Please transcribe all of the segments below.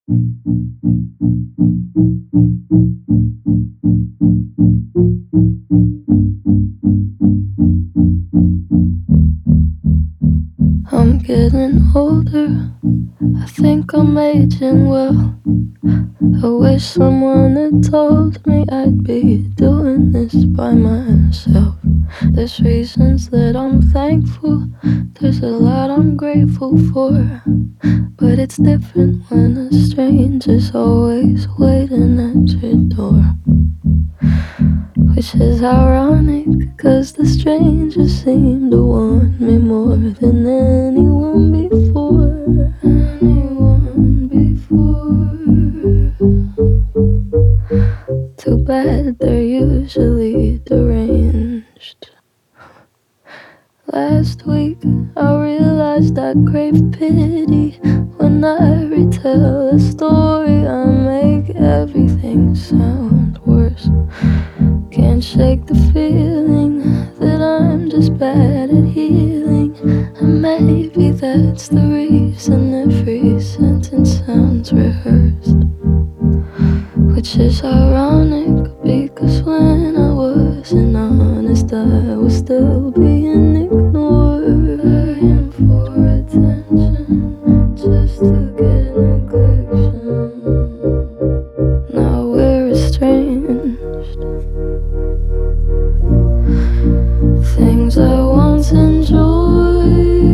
I'm getting older, I think I'm aging well. I wish someone had told me I'd be doing this by myself. There's reasons that I'm thankful, there's a lot I'm grateful for. But it's different when a stranger's always waiting at your door. Which is ironic, cause the stranger seemed to want me more than anyone before. Anyone before. Too bad they're usually deranged. Last week I realized I crave pity. When I retell a story, I make everything sound worse. Can't shake the feeling that I'm just bad at healing. And maybe that's the reason every sentence sounds rehearsed. Which is ironic, because when I wasn't honest, I was still being ignored. Begging for attention, just to get neglection. Now we're estranged. Things I once enjoyed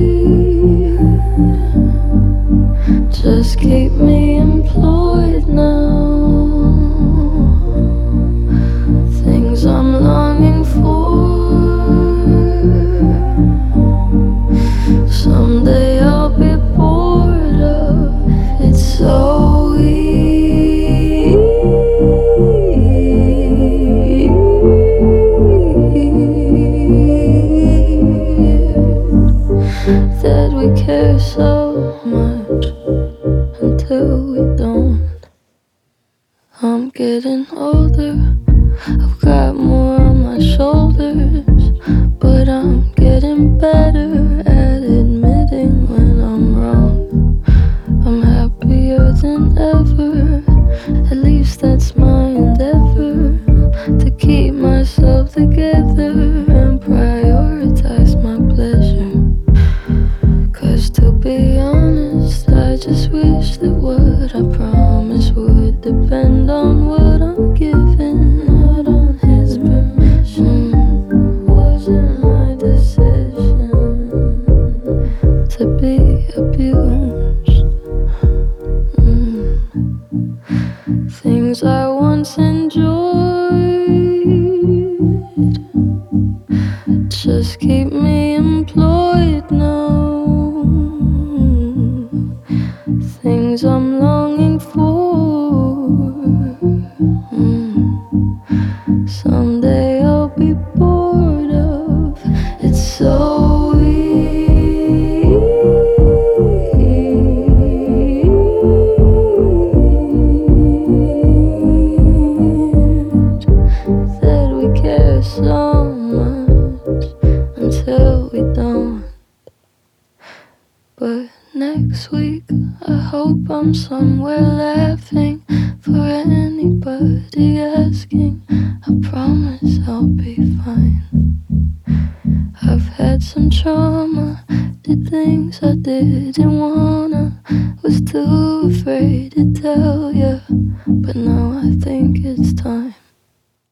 just keep me employed now. Things I'm longing for, someday I'll be bored of. It's so weird that we care so much until we don't. I'm getting older, I've got more on my shoulders, but I'm getting better at admitting when I'm wrong. I'm happier than ever, at least that's my endeavor, to keep myself together and prioritize my pleasure. Cause to be honest, I just wish that what I promised would depend on what I'm given, not on his permission. Wasn't my decision to be abused. Things I once enjoyed just keep me employed now. Things I'm longing for, someday I'll be bored of. It's so weird that we care so much until we don't. But next week I hope I'm somewhere laughing for anybody asking. I promise I'll be fine. I've had some trauma, did things I didn't wanna, was too afraid to tell ya, but now I think it's time.